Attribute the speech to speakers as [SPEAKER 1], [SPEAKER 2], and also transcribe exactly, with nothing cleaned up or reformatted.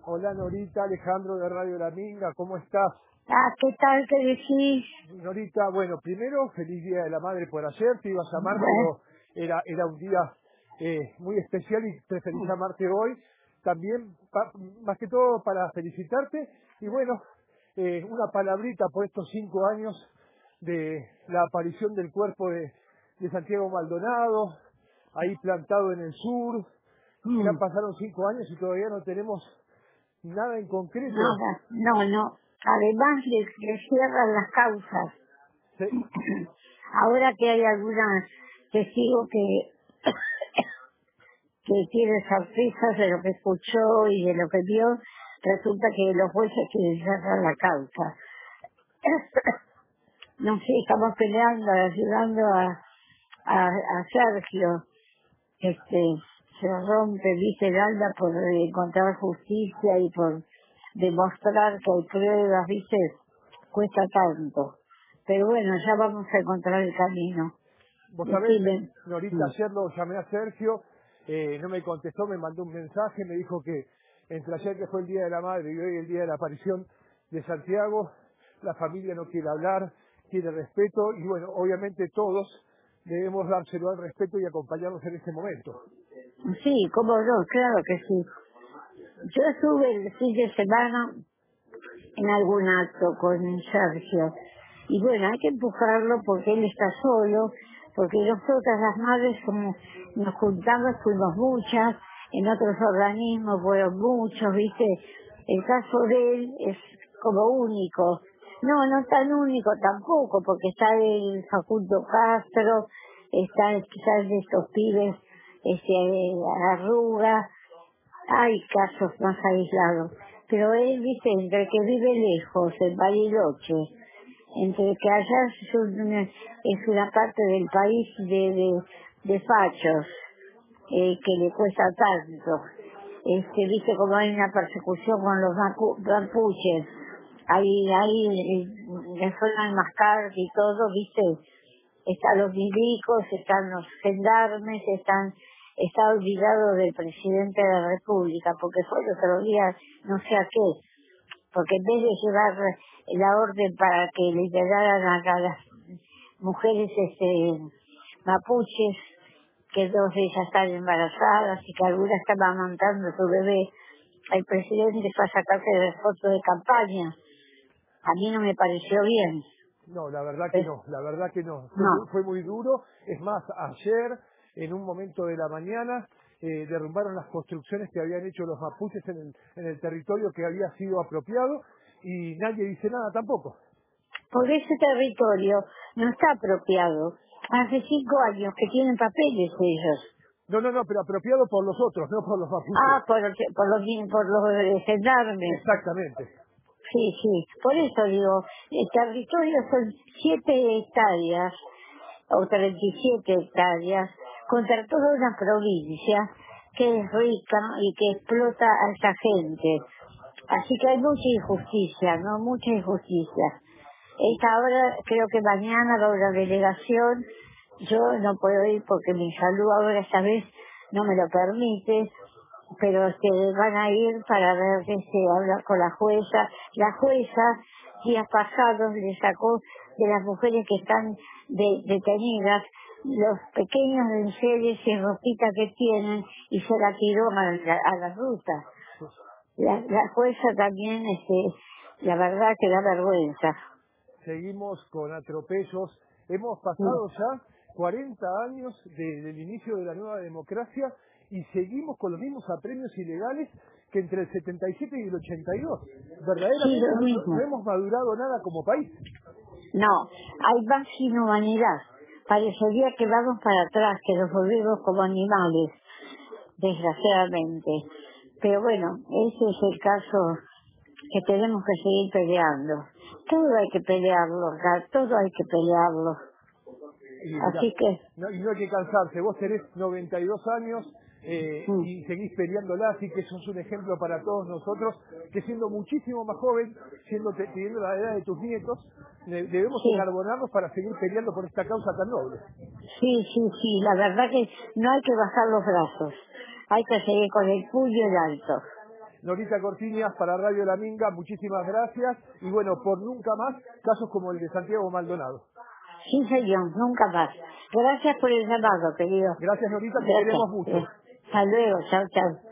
[SPEAKER 1] Hola Norita, Alejandro de Radio La Minga, ¿cómo estás?
[SPEAKER 2] Ah, ¿qué tal? ¿Qué decís?
[SPEAKER 1] Norita, bueno, primero, feliz Día de la Madre por ayer, te iba a llamar,
[SPEAKER 2] Bueno,
[SPEAKER 1] pero era, era un día eh, muy especial y preferí llamarte hoy, también, pa- más que todo para felicitarte, y bueno, eh, una palabrita por estos cinco años de la aparición del cuerpo de, de Santiago Maldonado, ahí plantado en el sur. Ya
[SPEAKER 2] mm,
[SPEAKER 1] pasaron cinco años y todavía no tenemos nada en concreto.
[SPEAKER 2] nada, no, no. Además le, le cierran las causas.
[SPEAKER 1] Se-
[SPEAKER 2] Ahora que hay algunas testigos que, que tienen sorpresas de lo que escuchó y de lo que vio, resulta que los jueces quieren cerrar la causa. No sé, estamos peleando, ayudando a, a, a Sergio. Este, se rompe, viste, el alma por encontrar justicia y por demostrar que hay pruebas, viste, cuesta tanto. Pero bueno, ya vamos a encontrar el camino.
[SPEAKER 1] Vos sabés,
[SPEAKER 2] Decime.
[SPEAKER 1] Norita,
[SPEAKER 2] Mm.
[SPEAKER 1] ayer lo llamé a Sergio, eh, no me contestó, me mandó un mensaje, me dijo que entre ayer que fue el Día de la Madre y hoy el Día de la aparición de Santiago, la familia no quiere hablar, quiere respeto y bueno, obviamente todos debemos dárselo al respeto y acompañarnos en este momento.
[SPEAKER 2] Sí, cómo no, claro que sí. Yo estuve el fin de semana en algún acto con Sergio. Y bueno, hay que empujarlo porque él está solo, porque nosotras las madres como nos juntamos, fuimos muchas, en otros organismos fueron muchos, ¿viste? El caso de él es como único. No, no tan único tampoco, porque está el Facundo Castro, está quizás de estos pibes, este, Arruga, hay casos más aislados, pero él, viste, entre que vive lejos, en Bariloche, entre que allá es una, es una parte del país de, de, de fachos, eh, que le cuesta tanto. Este, viste como hay una persecución con los macu- mapuches, ahí, ahí, eh, le suenan mascar y todo, viste, están los milicos, están los gendarmes, están, está olvidado del presidente de la República, porque fue el otro día no sé a qué, porque en vez de llevar la orden para que liberaran a, a las mujeres este mapuches, que dos de ellas están embarazadas y que alguna estaba amamantando a su bebé, el presidente fue a sacarse de fotos de campaña. A mí no me pareció bien.
[SPEAKER 1] No, la verdad que
[SPEAKER 2] Pues,
[SPEAKER 1] no, la verdad que no. Fue muy,
[SPEAKER 2] no.
[SPEAKER 1] fue muy duro. Es más, ayer, en un momento de la mañana, eh, derrumbaron las construcciones que habían hecho los mapuches en el, en el territorio que había sido apropiado y nadie dice nada tampoco.
[SPEAKER 2] Porque ese territorio no está apropiado. Hace cinco años que tienen papeles ellos.
[SPEAKER 1] No, no, no, pero apropiado por los otros, no por los mapuches.
[SPEAKER 2] Ah, por, los- por los por los eh, gendarmes.
[SPEAKER 1] Exactamente.
[SPEAKER 2] Sí, sí. Por eso digo, el territorio son siete hectáreas o treinta y siete hectáreas contra toda una provincia que es rica y que explota a esa gente. Así que hay mucha injusticia, ¿no? Mucha injusticia. Esta hora, creo que mañana va una delegación. Yo no puedo ir porque mi salud ahora esta vez no me lo permite, pero este, van a ir para ver, este, hablar con la jueza. La jueza, días pasados, le sacó de las mujeres que están de- detenidas los pequeños enseres y ropita que tienen y se la tiró a la, a la ruta. La, la jueza también, este, la verdad que da vergüenza.
[SPEAKER 1] Seguimos con atropellos. Hemos
[SPEAKER 2] Mm.
[SPEAKER 1] pasado ya cuarenta años de- del inicio de la nueva democracia y seguimos con los mismos apremios ilegales que entre el setenta y siete y el ochenta y dos.
[SPEAKER 2] Sí,
[SPEAKER 1] Verdaderamente
[SPEAKER 2] lo
[SPEAKER 1] no, no- no
[SPEAKER 2] mismo.
[SPEAKER 1] hemos madurado nada como país.
[SPEAKER 2] No, hay más inhumanidad. Parecería que vamos para atrás, que nos volvemos como animales, desgraciadamente. Pero bueno, ese es el caso que tenemos que seguir peleando. Todo hay que pelearlo, acá, todo hay que pelearlo.
[SPEAKER 1] Y mirá,
[SPEAKER 2] Así que,
[SPEAKER 1] no, y no hay que cansarse. Vos tenés noventa y dos años eh,
[SPEAKER 2] mm,
[SPEAKER 1] y seguís peleándola, así que sos un ejemplo para todos nosotros, que siendo muchísimo más joven, siendo te- teniendo la edad de tus nietos, de- debemos
[SPEAKER 2] sí,
[SPEAKER 1] enarbonarnos para seguir peleando por esta causa tan noble.
[SPEAKER 2] sí, sí, sí, la verdad que no hay que bajar los brazos. Hay que seguir con el puño en alto.
[SPEAKER 1] Norita Cortiñas para Radio La Minga, muchísimas gracias. Y bueno, por nunca más casos como el de Santiago Maldonado.
[SPEAKER 2] Sí, señor, nunca más. Gracias por el llamado, querido.
[SPEAKER 1] Gracias, Norita, te
[SPEAKER 2] Gracias.
[SPEAKER 1] queremos mucho.
[SPEAKER 2] Hasta luego, chao, chao.